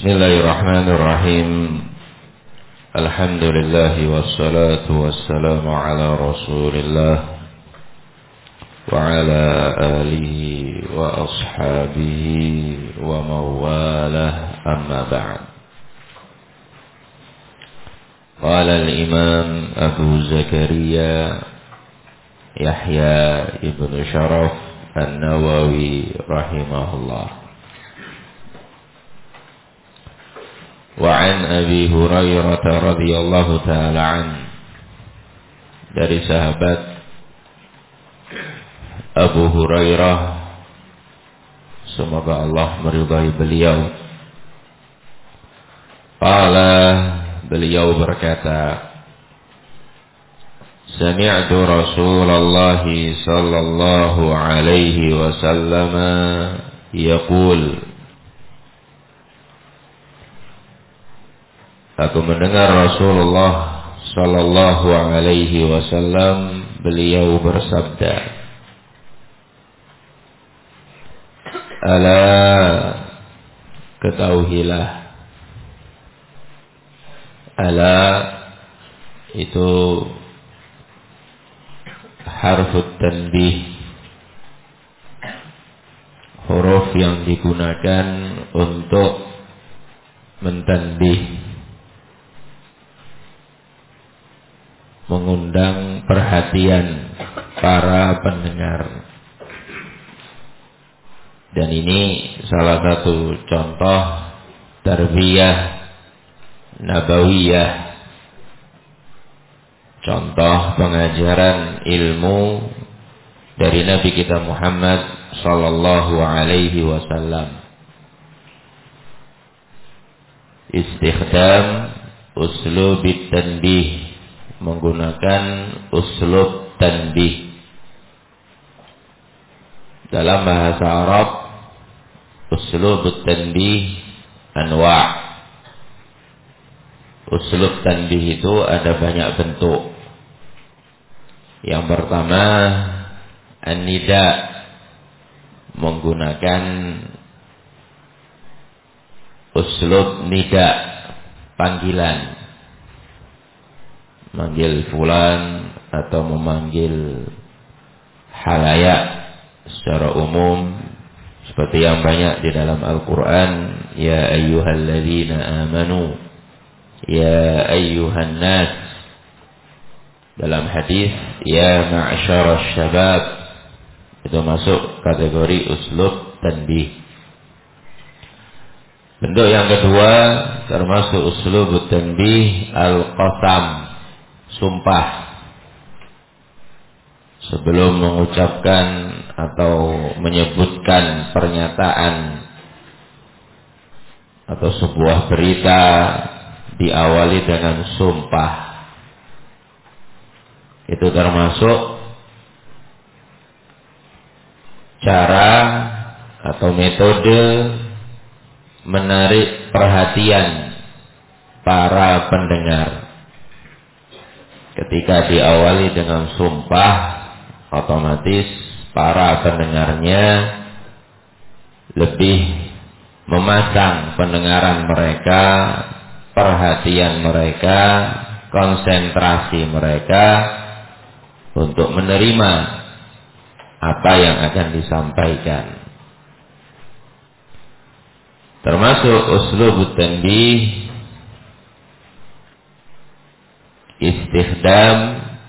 Bismillahirrahmanirrahim. Alhamdulillah wassalatu wassalamu ala Rasulillah wa ala alihi wa ashabihi wa mawalah, amma ba'd. Qala al-Imam Abu Zakaria Yahya ibn Sharaf An-Nawawi rahimahullah. Wa an Abi Hurairah radhiyallahu ta'ala an, dari sahabat Abu Hurairah, semoga Allah meridai beliau. Qala, beliau berkata, sami'tu Rasulullah sallallahu alaihi wasallam yaqul, aku mendengar Rasulullah sallallahu alaihi wasallam beliau bersabda, ala, ketahuilah. Ala itu harfut tanbih, huruf yang digunakan untuk mentanbih, mengundang perhatian para pendengar. Dan ini salah satu contoh tarbiyah nabawiyah, contoh pengajaran ilmu dari Nabi kita Muhammad sallallahu alaihi wasallam. Istikhdam uslubit tanbih, menggunakan uslub tanbih. Dalam bahasa Arab, uslub tanbih anwa'. Uslub tanbih itu ada banyak bentuk. Yang pertama, an-nida, menggunakan uslub nida, panggilan, manggil fulan atau memanggil halayak secara umum, seperti yang banyak di dalam Al-Quran, ya ayyuhalladzina amanu, ya ayyuhan nas. Dalam hadis, ya ma'syarasy syabab, itu masuk kategori uslub tanbih. Bentuk yang kedua termasuk uslub tanbih al-qasam, sumpah. Sebelum mengucapkan atau menyebutkan pernyataan atau sebuah berita, diawali dengan sumpah. Itu termasuk cara atau metode menarik perhatian para pendengar. Ketika diawali dengan sumpah, otomatis para pendengarnya lebih memasang pendengaran mereka, perhatian mereka, konsentrasi mereka untuk menerima apa yang akan disampaikan. Termasuk uslub tanbih istikhdam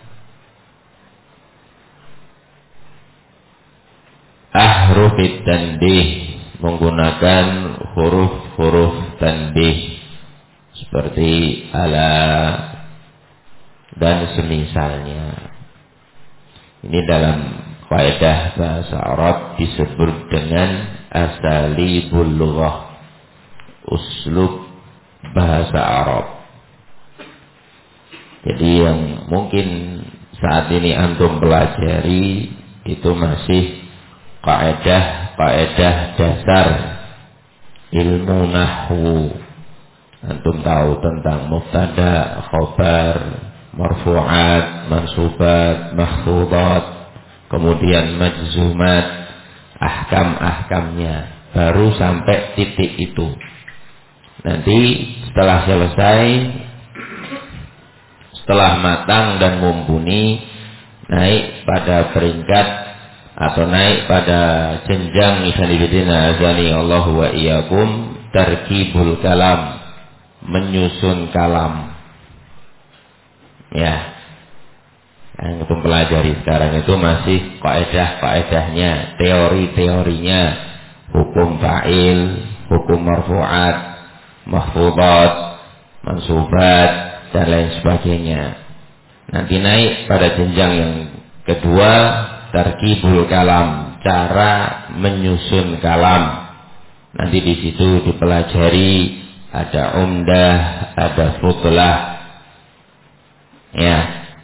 ahrufit tanbih, menggunakan huruf-huruf tanbih seperti ala dan semisalnya. Ini dalam kaidah bahasa Arab disebut dengan asalibul lughah, uslub bahasa Arab. Jadi yang mungkin saat ini antum pelajari itu masih kaidah dasar ilmu nahwu. Antum tahu tentang mubtada, khabar, marfu'at, mansubat, mahfudat, kemudian majzumat, ahkam-ahkamnya, baru sampai titik itu. Nanti setelah selesai, setelah matang dan mumpuni, naik pada peringkat atau naik pada jenjang ikhwanifidina azani Allah wa iyyakum tarkibul kalam, menyusun kalam. Ya, yang kita pelajari sekarang itu masih kaidah-kaidahnya, teori-teorinya, hukum fa'il, hukum marfu'at, mahfudat, mansubat, dan lain sebagainya. Nanti naik pada jenjang yang kedua, tarkibul kalam, cara menyusun kalam. Nanti di situ dipelajari ada umdah, ada futlah, ya,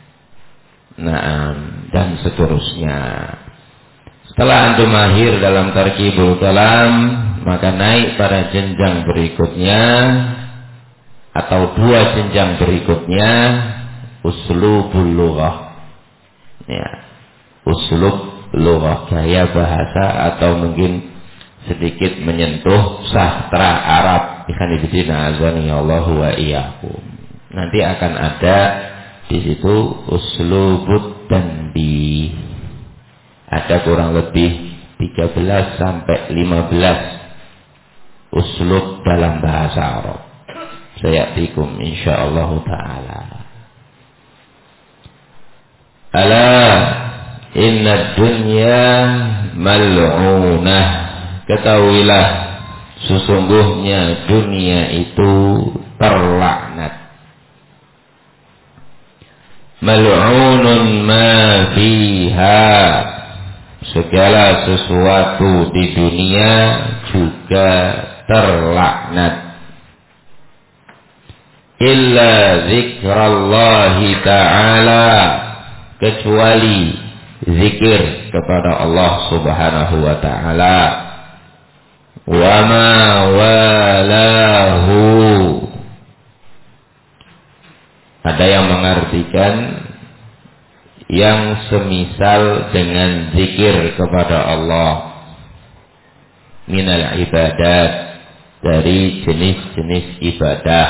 dan seterusnya. Setelah antum mahir dalam tarkibul kalam, maka naik pada jenjang berikutnya atau dua jenjang berikutnya, uslubul lughah. Ya, uslub lughah, gaya bahasa atau mungkin sedikit menyentuh sastra Arab. Ikhwanifidina azani Allah wa iyyakum. Nanti akan ada di situ uslubut tanbih. Ada kurang lebih 13 sampai 15 uslub dalam bahasa Arab. Sayatikum insyaallah taala. Ala inna dunya mal'unah. Ketahuilah sesungguhnya dunia itu terlaknat. Mal'unun ma fiha. Segala sesuatu di dunia juga terlaknat. Illa zikrallahi ta'ala, kecuali zikir kepada Allah subhanahu wa ta'ala. Wa ma walahu, ada yang mengartikan yang semisal dengan zikir kepada Allah minal ibadat, dari jenis-jenis ibadah.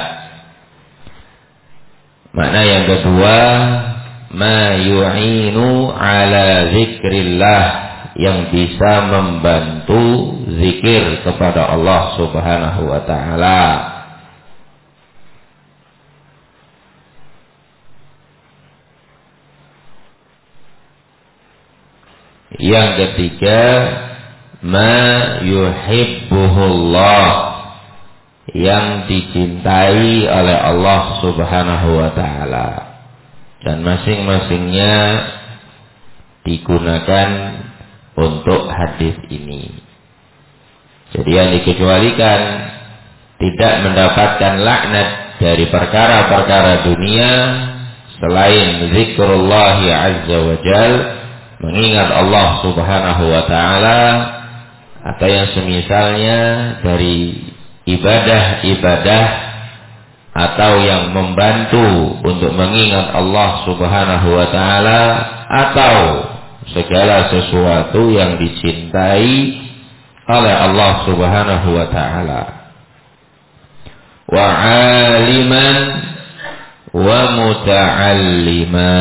Makna yang kedua, ma yu'inu ala zikrillah, yang bisa membantu zikir kepada Allah subhanahu wa ta'ala. Yang ketiga, ma yuhibbuhullah, yang dicintai oleh Allah subhanahu wa ta'ala. Dan masing-masingnya digunakan untuk hadis ini. Jadi yang dikecualikan tidak mendapatkan laknat dari perkara-perkara dunia selain zikrullahi azza wa jal, mengingat Allah subhanahu wa ta'ala, atau yang semisalnya dari ibadah-ibadah atau yang membantu untuk mengingat Allah subhanahu wa ta'ala, atau segala sesuatu yang dicintai oleh Allah subhanahu wa ta'ala. Wa aliman wa muta'allima,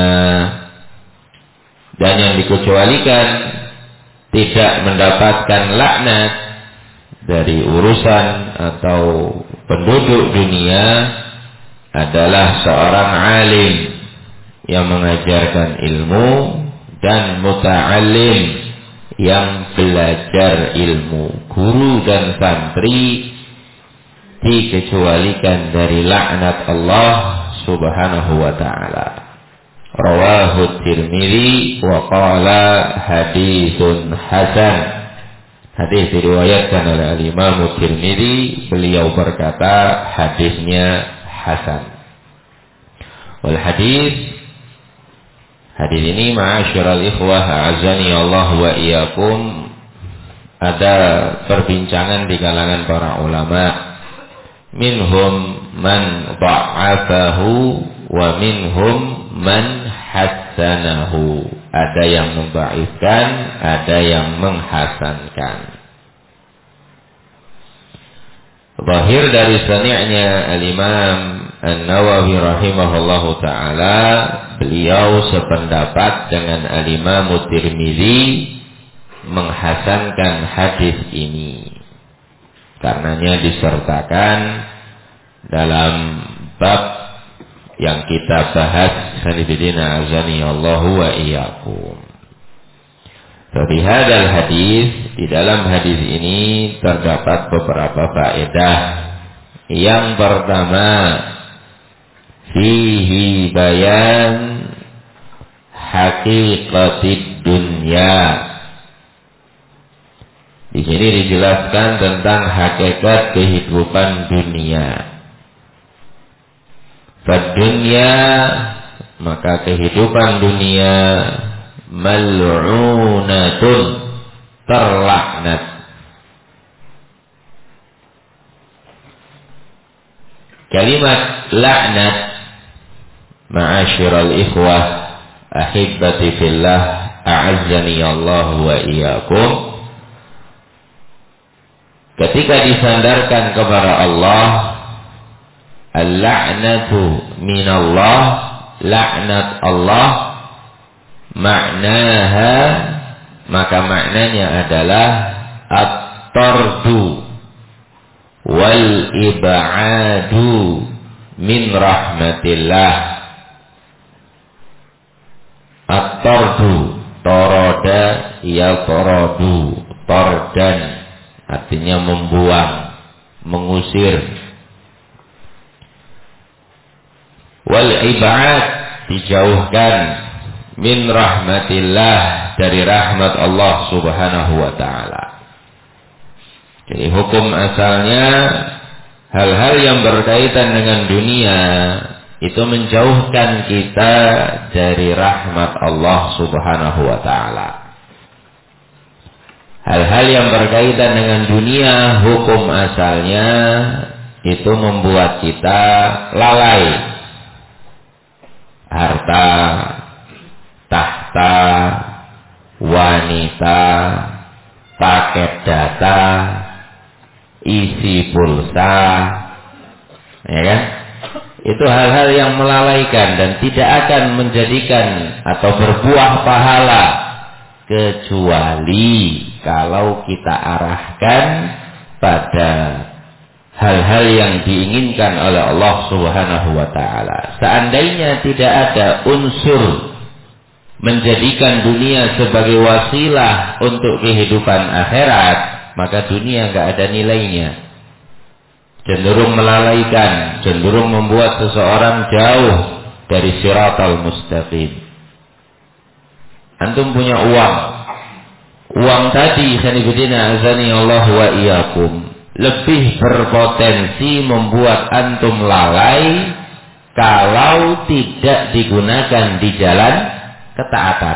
dan yang dikecualikan tidak mendapatkan laknat dari urusan atau penduduk dunia adalah seorang alim yang mengajarkan ilmu dan muta'allim yang belajar ilmu. Guru dan santri dikecualikan dari laknat Allah subhanahu wa ta'ala. Rawahu Tirmidzi wa qala haditsun hasan. Hadis diriwayatkan oleh Al-Imam Tirmidzi, beliau berkata hadisnya hasan. Wal hadis ini ma'asyiral ikhwah azani Allah wa iyyakum, ada perbincangan di kalangan para ulama. Minhum man dha'afahu wa minhum man hassanahu. Ada yang membaikkan, ada yang menghasankan. Zahir dari sani'nya Al-Imam An-Nawawi rahimahullahu ta'ala, beliau sependapat dengan Al-Imam Tirmidzi menghasankan hadis ini. Karenanya disertakan dalam bab yang kita bahas, sanibidina azani Allahu wa iyyakum. Dari hadal hadis, di dalam hadis ini terdapat beberapa faedah. Yang pertama, fihi bayan haqiqatid dunya. Di sini dijelaskan tentang hakikat kehidupan dunia. Fadunya, maka kehidupan dunia, mal'unatun, terlaknat. Kalimat laknat, ma'asyiral ikhwah ahibbati fillah, a'azzani Allah wa iyyakum, ketika disandarkan kepada Allah, al-la'natu minallah, laknat Allah, maknaha, maka maknanya adalah at-tardu wal ib'adu min rahmatillah. At-tardu, toroda ya torodu, tordan artinya membuang, mengusir. Wal ib'ad, dijauhkan, min rahmatillah, dari rahmat Allah subhanahu wa ta'ala. Jadi hukum asalnya, hal-hal yang berkaitan dengan dunia itu menjauhkan kita dari rahmat Allah subhanahu wa ta'ala. Hal-hal yang berkaitan dengan dunia, hukum asalnya itu membuat kita lalai. Harta, tahta, wanita, paket data, isi pulsa, ya kan? Itu hal-hal yang melalaikan dan tidak akan menjadikan atau berbuah pahala kecuali kalau kita arahkan pada hal-hal yang diinginkan oleh Allah subhanahu wa ta'ala. Seandainya tidak ada unsur menjadikan dunia sebagai wasilah untuk kehidupan akhirat, maka dunia nggak ada nilainya. Cenderung melalaikan, cenderung membuat seseorang jauh dari siratal mustaqim. Antum punya uang. Uang tadi, sanibidina azani Allah wa iyyakum, lebih berpotensi membuat antum lalai kalau tidak digunakan di jalan ketaatan.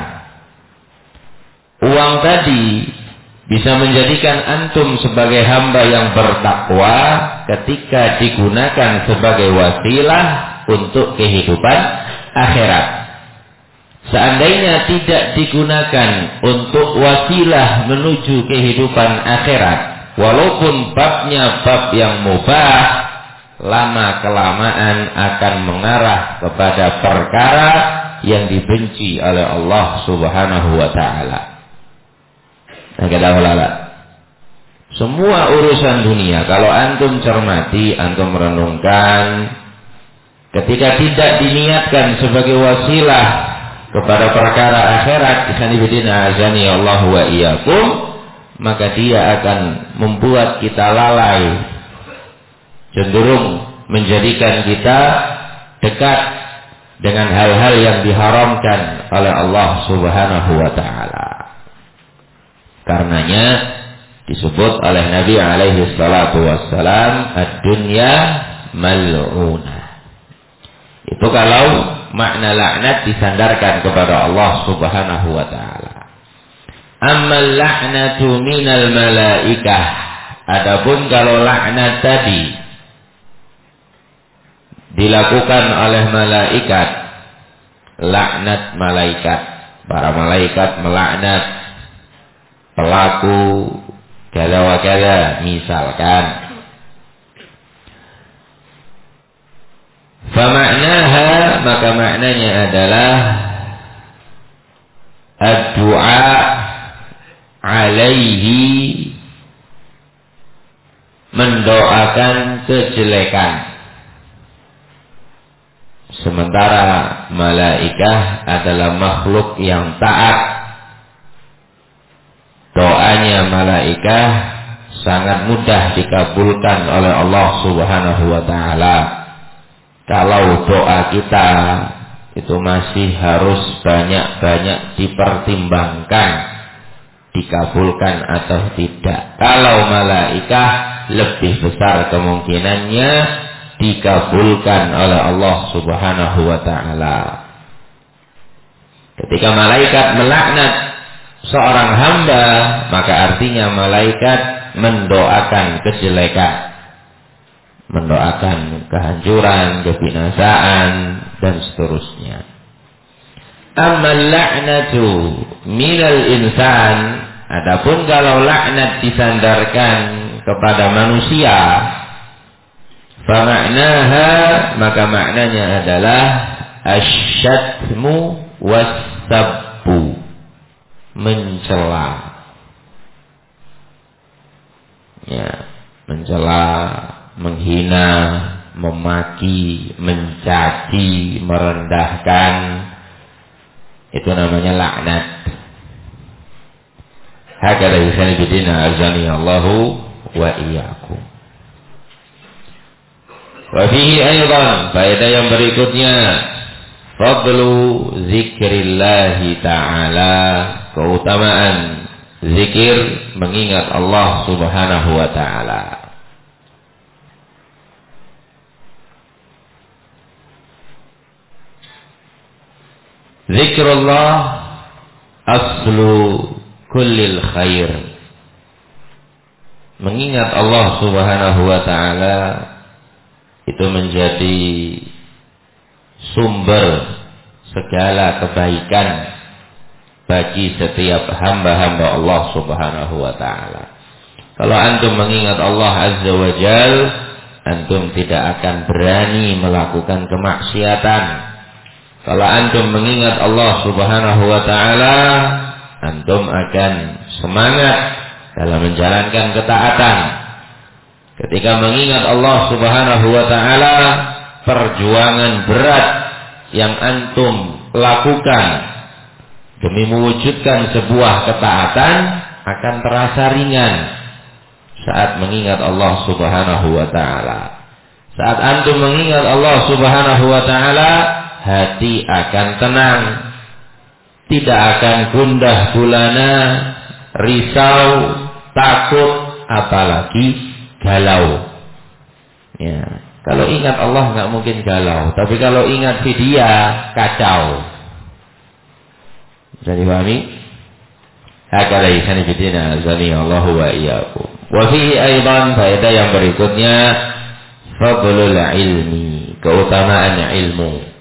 Uang tadi bisa menjadikan antum sebagai hamba yang bertakwa ketika digunakan sebagai wasilah untuk kehidupan akhirat. Seandainya tidak digunakan untuk wasilah menuju kehidupan akhirat, walaupun babnya bab yang mubah, lama-kelamaan akan mengarah kepada perkara yang dibenci oleh Allah subhanahu wa ta'ala. Semua urusan dunia, kalau antum cermati, antum merenungkan, ketika tidak diniatkan sebagai wasilah kepada perkara akhirat, azani Allah wa iyyakum, maka dia akan membuat kita lalai, cenderung menjadikan kita dekat dengan hal-hal yang diharamkan oleh Allah subhanahu wa ta'ala. Karenanya disebut oleh Nabi alaihi salatu wassalam, ad-dunya mal'unah. Itu kalau makna laknat disandarkan kepada Allah subhanahu wa ta'ala. Ammal laknatu minal malaikah, adapun kalau laknat tadi dilakukan oleh malaikat, laknat malaikat, para malaikat melaknat pelaku kada wa kada, misalkan Famaknaha, maka maknanya adalah ad-du'a alaihi, mendoakan kejelekan. Sementara malaikah adalah makhluk yang taat. Doanya malaikah sangat mudah dikabulkan oleh Allah Subhanahu wa ta'ala. Kalau doa kita itu masih harus banyak-banyak dipertimbangkan, dikabulkan atau tidak. Kalau malaikah lebih besar kemungkinannya dikabulkan oleh Allah Subhanahu wa ta'ala. Ketika malaikat melaknat seorang hamba, maka artinya malaikat mendoakan kejelekan, mendoakan kehancuran, kebinasaan, dan seterusnya. Amma la'natu minal insan, adapun kalau laknat disandarkan kepada manusia, famaknaha, maka maknanya adalah asyatmu wassabbu, mencela. Ya, mencela, menghina, memaki, mencaci, merendahkan, itu namanya laknat. Hakala yusani bidina azani Allahu wa iyyakum. Wa fihi aydan, faedah yang berikutnya, fadlu zikrillahi ta'ala, keutamaan zikir mengingat Allah Subhanahu wa ta'ala. Zikrullah aslu kullil khair. Mengingat Allah Subhanahu wa ta'ala itu menjadi sumber segala kebaikan bagi setiap hamba-hamba Allah Subhanahu wa ta'ala. Kalau antum mengingat Allah Azza wa Jal, antum tidak akan berani melakukan kemaksiatan. Kalau antum mengingat Allah Subhanahu wa ta'ala, antum akan semangat dalam menjalankan ketaatan. Ketika mengingat Allah Subhanahu wa ta'ala, perjuangan berat yang antum lakukan demi mewujudkan sebuah ketaatan akan terasa ringan saat mengingat Allah Subhanahu wa ta'ala. Saat antum mengingat Allah Subhanahu wa ta'ala, hati akan tenang, tidak akan gundah gulana, risau, takut, apalagi galau. Ya, kalau ingat Allah nggak mungkin galau, tapi kalau ingat dia kacau. Bisa dipahami? Hakala ihsani bidina azani Allahu wa iyyakum. Wa fihi aidan, faedah yang berikutnya, fadlul ilmi, keutamaan ilmu.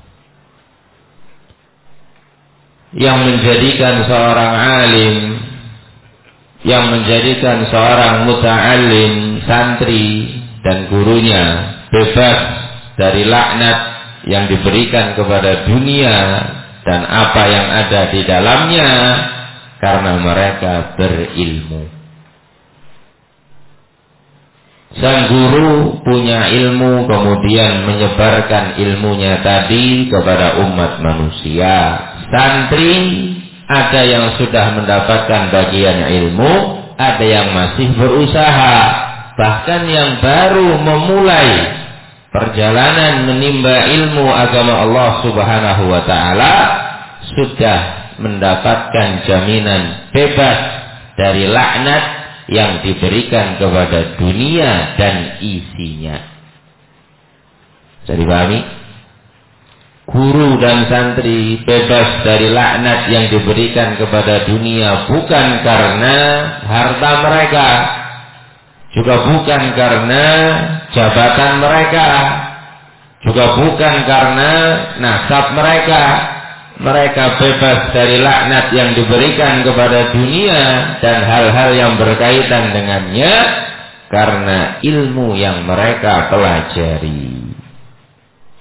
Yang menjadikan seorang alim, yang menjadikan seorang muta'allim, santri dan gurunya bebas dari laknat yang diberikan kepada dunia dan apa yang ada di dalamnya, karena mereka berilmu. Sang guru punya ilmu, kemudian menyebarkan ilmunya tadi kepada umat manusia. Santri ada yang sudah mendapatkan bagian ilmu, ada yang masih berusaha, bahkan yang baru memulai perjalanan menimba ilmu agama Allah Subhanahu wa ta'ala sudah mendapatkan jaminan bebas dari laknat yang diberikan kepada dunia dan isinya. Bisa dipahami? Guru dan santri bebas dari laknat yang diberikan kepada dunia bukan karena harta mereka, juga bukan karena jabatan mereka, juga bukan karena nasab mereka. Mereka bebas dari laknat yang diberikan kepada dunia dan hal-hal yang berkaitan dengannya karena ilmu yang mereka pelajari.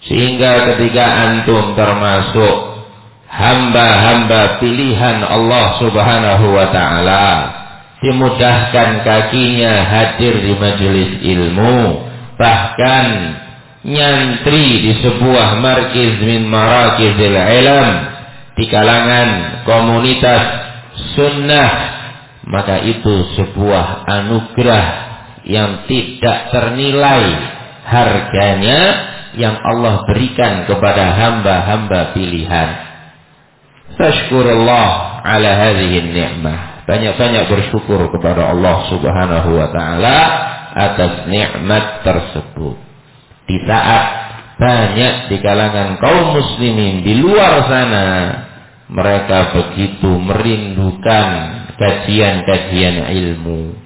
Sehingga ketika antum termasuk hamba-hamba pilihan Allah Subhanahu wa ta'ala, dimudahkan kakinya hadir di majelis ilmu, bahkan nyantri di sebuah markiz min marakizil ilm, di kalangan komunitas sunnah, maka itu sebuah anugerah yang tidak ternilai harganya yang Allah berikan kepada hamba-hamba pilihan. Fashkurullah ala hadhihi ni'mah. Banyak-banyak bersyukur kepada Allah Subhanahu wa taala atas nikmat tersebut. Di saat banyak di kalangan kaum muslimin di luar sana mereka begitu merindukan kajian-kajian ilmu.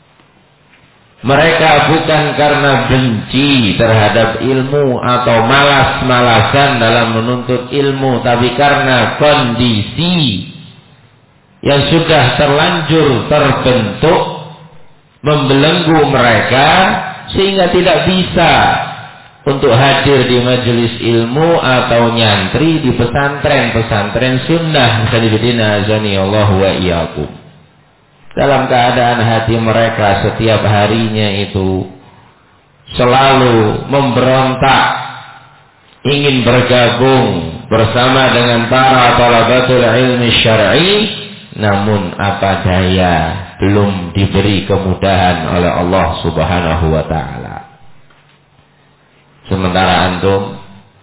Mereka bukan karena benci terhadap ilmu atau malas-malasan dalam menuntut ilmu, tapi karena kondisi yang sudah terlanjur terbentuk membelenggu mereka sehingga tidak bisa untuk hadir di majelis ilmu atau nyantri di pesantren-pesantren sunnah. Misalnya azani Allah wa iyyakum. Dalam keadaan hati mereka setiap harinya itu selalu memberontak, ingin bergabung bersama dengan para thalabatul ilmi syar'i, namun apa daya, belum diberi kemudahan oleh Allah Subhanahu wa ta'ala. Sementara antum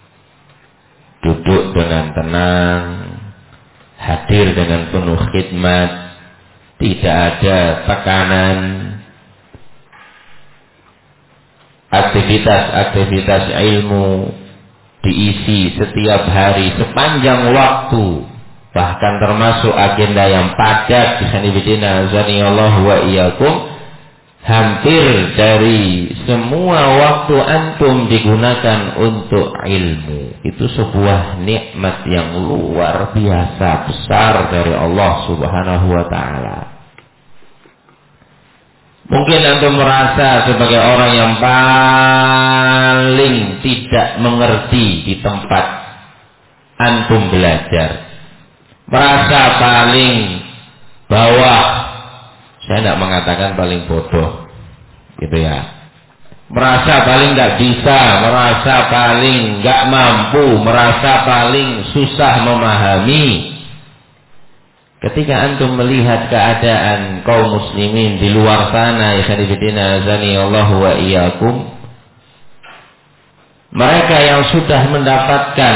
duduk dengan tenang, hadir dengan penuh khidmat, tidak ada tekanan, aktivitas-aktivitas ilmu diisi setiap hari sepanjang waktu, bahkan termasuk agenda yang padat. Allah wa iyyakum, hampir dari semua waktu antum digunakan untuk ilmu. Itu sebuah nikmat yang luar biasa besar dari Allah Subhanahu wa ta'ala. Mungkin antum merasa sebagai orang yang paling tidak mengerti di tempat antum belajar, merasa paling bawah. Saya tidak mengatakan paling bodoh, gitu ya. Merasa paling tidak bisa, merasa paling nggak mampu, merasa paling susah memahami. Ketika antum melihat keadaan kaum muslimin di luar sana, Allah wa iyyakum, mereka yang sudah mendapatkan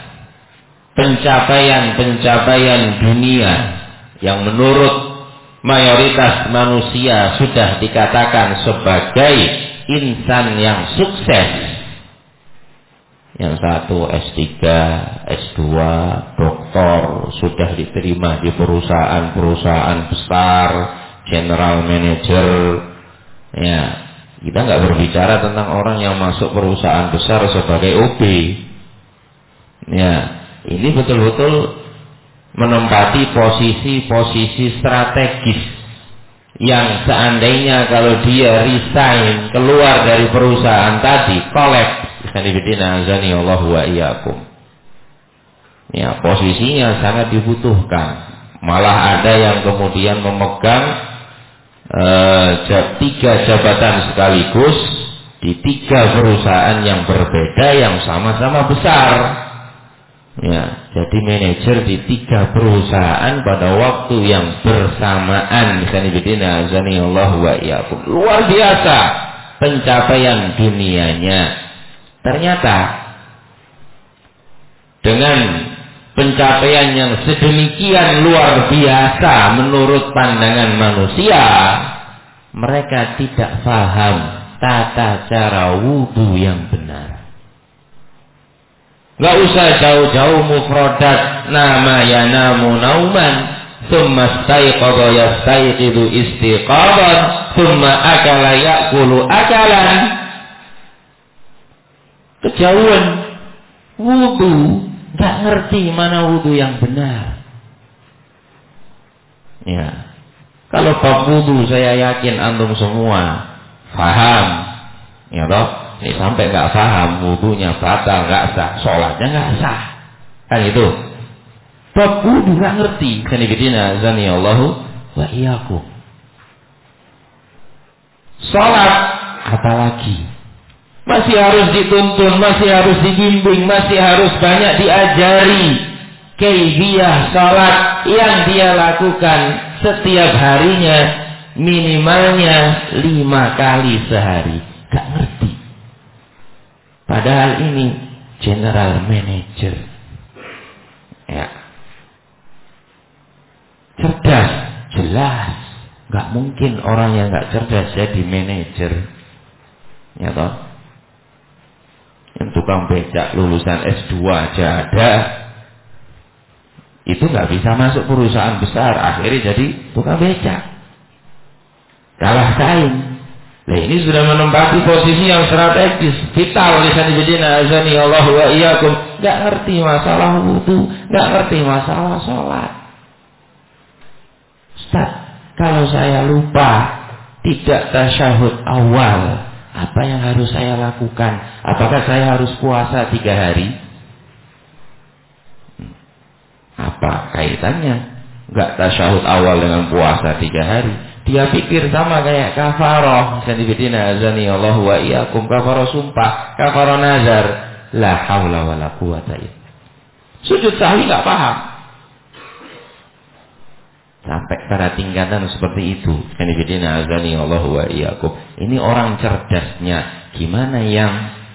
pencapaian-pencapaian dunia yang menurut mayoritas manusia sudah dikatakan sebagai insan yang sukses. Yang satu S3, S2, doktor, sudah diterima di perusahaan-perusahaan besar, general manager. Ya, kita nggak berbicara tentang orang yang masuk perusahaan besar sebagai OB. Ya, ini betul-betul menempati posisi-posisi strategis yang seandainya kalau dia resign, keluar dari perusahaan tadi, collapse. Allah wa iyyakum. Ya, posisinya sangat dibutuhkan. Malah ada yang kemudian memegang 3 jabatan sekaligus di 3 perusahaan yang berbeda yang sama-sama besar. Ya, jadi manajer di 3 perusahaan pada waktu yang bersamaan. Allah wa iyyakum. Luar biasa pencapaian dunianya. Ternyata dengan pencapaian yang sedemikian luar biasa menurut pandangan manusia, mereka tidak paham tata cara wudu yang benar. Gak usah jauh-jauh mufradat nama yanamu nauman, thumma staiqadha yastaiqidu istiqadan, thumma akala ya'kulu akalan. Kejauhan wudu, gak ngerti mana wudu yang benar. Ya, kalau bab wudu saya yakin antum semua paham, ya toh. ini sampai nggak paham, wudunya batal, nggak sah, sholatnya nggak sah, kan itu. Bab wudu nggak ngerti, sanibidina azani Allahu wa iyyakum. Sholat apalagi, masih harus dituntun, masih harus dibimbing, masih harus banyak diajari kaifiyah sholat yang dia lakukan setiap harinya, minimalnya 5 kali sehari. Gak ngerti. Padahal ini general manager, ya, cerdas, jelas. Gak mungkin orang yang gak cerdas jadi manajer, ya toh. Yang tukang becak lulusan S2 aja ada, itu gak bisa masuk perusahaan besar, akhirnya jadi tukang becak, kalah saing. Nah, ini sudah menempati posisi yang strategis, vital. Lisan bidina azani Allah wa iyyakum. Gak ngerti masalah wudu, gak ngerti masalah sholat. Ustaz, kalau saya lupa tidak tasyahud awal, apa yang harus saya lakukan? Apakah saya harus puasa 3 hari? Apa kaitannya gak tasyahud awal dengan puasa 3 hari? Dia pikir sama kayak kafaroh. Sanibidina azani Allah wa iyyakum, kafaroh sumpah, kafaroh nazar. La haula wa la quwata illa. Sujud sahwi gak paham. Sampai pada tingkatan seperti itu. Sanibidina azani Allah wa iyyakum. Ini orang cerdasnya. Gimana yang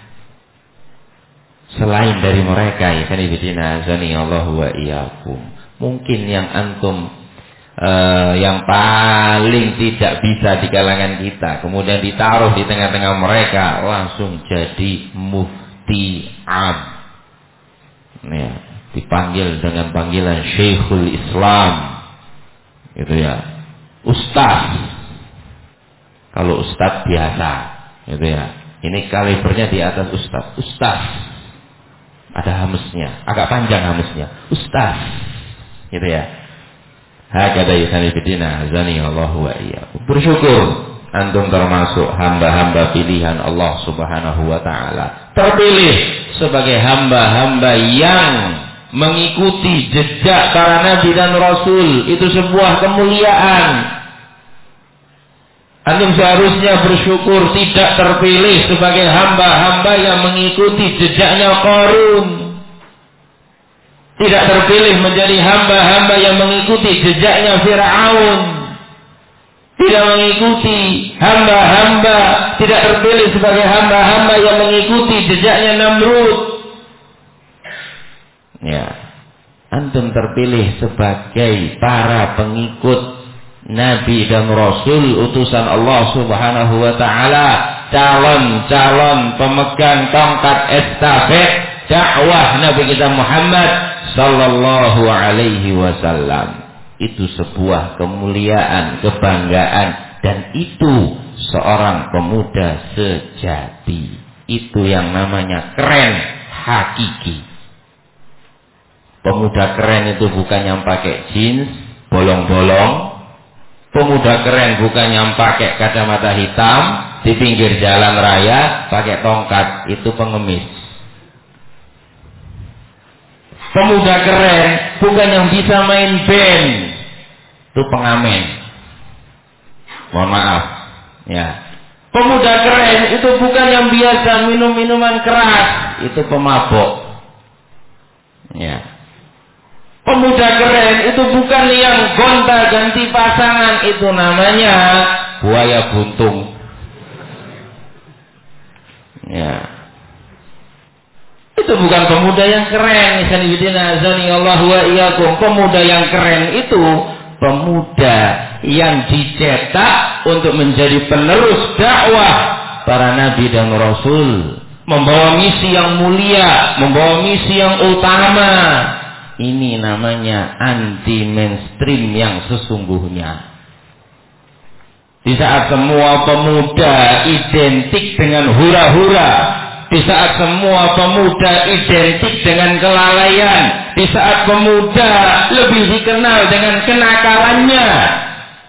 selain dari mereka? Sanibidina azani Allah wa iyyakum. Mungkin yang antum yang paling tidak bisa di kalangan kita, kemudian ditaruh di tengah-tengah mereka, langsung jadi mufti am, ya, dipanggil dengan panggilan Syekhul Islam, gitu ya, ustaz. Kalau ustaz biasa, gitu ya, ini kalibernya di atas ustaz. Ustaz, ada hamesnya, agak panjang hamesnya, ustaz, gitu ya. Hakada yusanibidina azani Allah wa iyyakum. Bersyukur antum termasuk hamba-hamba pilihan Allah Subhanahu wa ta'ala, terpilih sebagai hamba-hamba yang mengikuti jejak para nabi dan rasul. Itu sebuah kemuliaan. Antum seharusnya bersyukur tidak terpilih sebagai hamba-hamba yang mengikuti jejaknya Qarun. Tidak terpilih menjadi hamba-hamba yang mengikuti jejaknya Fir'aun. Tidak mengikuti hamba-hamba, tidak terpilih sebagai hamba-hamba yang mengikuti jejaknya Namrud. Ya, antum terpilih sebagai para pengikut Nabi dan Rasul utusan Allah Subhanahu wa ta'ala, calon-calon pemegang tongkat estafet dakwah Nabi kita Muhammad sallallahu alaihi wasallam. Itu sebuah kemuliaan, kebanggaan, dan itu seorang pemuda sejati. Itu yang namanya keren hakiki. Pemuda keren itu bukan yang pakai jeans bolong-bolong. Pemuda keren bukan yang pakai kacamata hitam di pinggir jalan raya pakai tongkat, itu pengemis. Pemuda keren bukan yang bisa main band, itu pengamen. Mohon maaf, ya. Pemuda keren itu bukan yang biasa minum minuman keras, itu pemabok. Ya. Pemuda keren itu bukan yang gonta-ganti pasangan, itu namanya buaya buntung. Ya. Itu bukan pemuda yang keren. Pemuda yang keren itu pemuda yang dicetak untuk menjadi penerus dakwah para nabi dan rasul, membawa misi yang mulia, membawa misi yang utama. Ini namanya anti mainstream yang sesungguhnya. Di saat semua pemuda identik dengan hura-hura, di saat semua pemuda identik dengan kelalaian, di saat pemuda lebih dikenal dengan kenakalannya,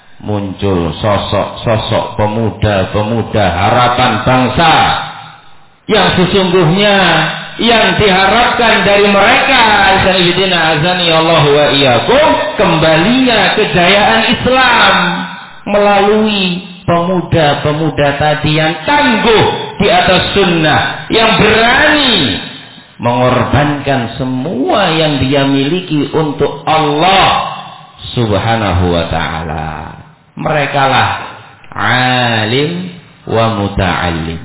muncul sosok-sosok pemuda-pemuda harapan bangsa Yang sesungguhnya yang diharapkan dari mereka, azani Allah wa iyyakum, kembalinya kejayaan Islam melalui pemuda-pemuda tadi yang tangguh di atas sunnah, yang berani mengorbankan semua yang dia miliki untuk Allah Subhanahu wa ta'ala. Merekalah alim wa muta'allim.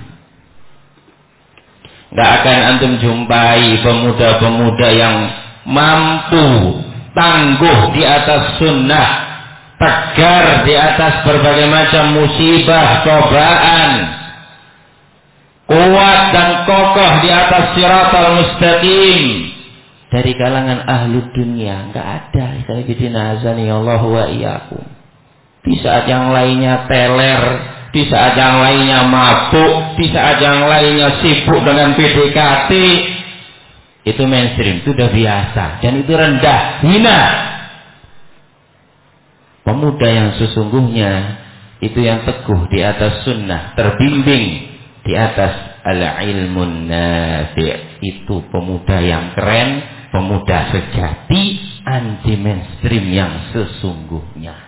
Gak akan antum jumpai pemuda-pemuda yang mampu tangguh di atas sunnah, tegar di atas berbagai macam musibah, cobaan, kuat dan kokoh di atas siratal mustaqim dari kalangan ahlu dunia. Gak ada. Azani Allah wa iyyakum. Di saat yang lainnya teler, di saat yang lainnya mabuk, di saat yang lainnya sibuk dengan PDKT, itu mainstream, itu udah biasa, dan itu rendah, hina. Pemuda yang sesungguhnya itu yang teguh di atas sunnah, terbimbing di atas al-ilmun nafi', itu pemuda yang keren, pemuda sejati, anti mainstream yang sesungguhnya.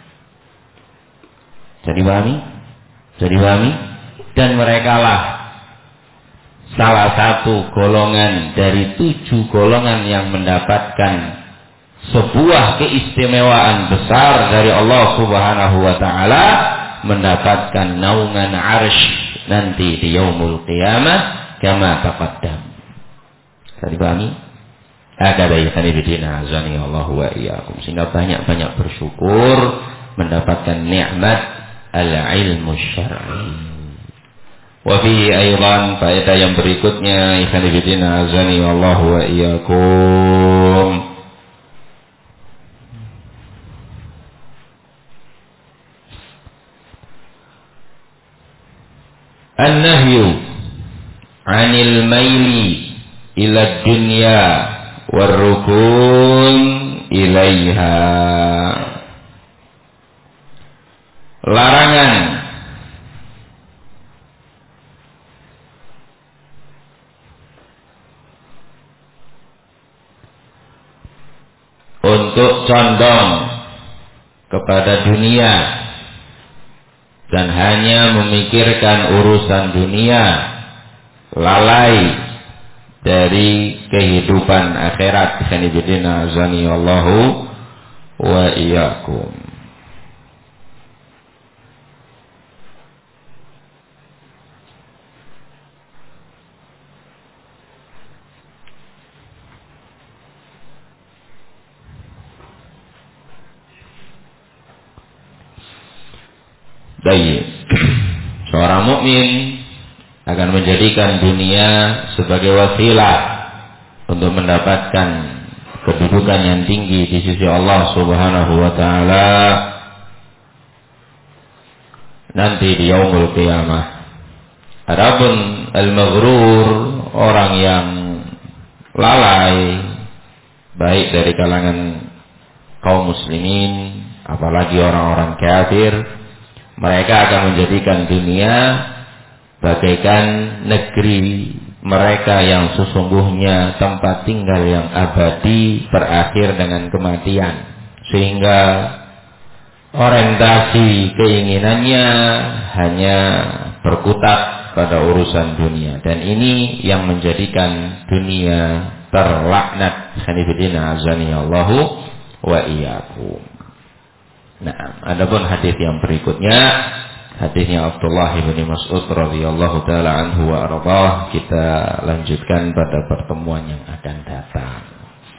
Jadi pahami? Dan merekalah salah satu golongan dari 7 golongan yang mendapatkan sebuah keistimewaan besar dari Allah Subhanahu wa ta'ala, mendapatkan naungan arsy nanti di yaumul qiyamah kama taqaddam. Jadi pahami? Agak bidina azani Allah wa iyyakum. Sehingga banyak-banyak bersyukur mendapatkan nikmat al-ilmu syar'i. Wa fihi aydan, faedah yang berikutnya, ikhwan fillah azani Allah wa iyyakum, an-nahyu 'anil maili ila dunya war-rukun ilaiha. Larangan untuk condong kepada dunia dan hanya memikirkan urusan dunia, lalai dari kehidupan akhirat. Sanibidina azani Allahu wa iyyakum. Baik, seorang mukmin akan menjadikan dunia sebagai wasilah untuk mendapatkan kedudukan yang tinggi di sisi Allah Subhanahu wa ta'ala nanti di yaumul qiyamah. Adapun al-maghrur, orang yang lalai, baik dari kalangan kaum muslimin apalagi orang-orang kafir, mereka akan menjadikan dunia bagaikan negeri mereka yang sesungguhnya tempat tinggal yang abadi berakhir dengan kematian, sehingga orientasi keinginannya hanya berkutat pada urusan dunia, dan ini yang menjadikan dunia terlaknat. Khanifidina azani Allahu wa iyyakum. Nah, adapun hadis yang berikutnya, hadisnya Abdullah bin Mas'ud radhiyallahu taala anhu wa ardhah, kita lanjutkan pada pertemuan yang akan datang.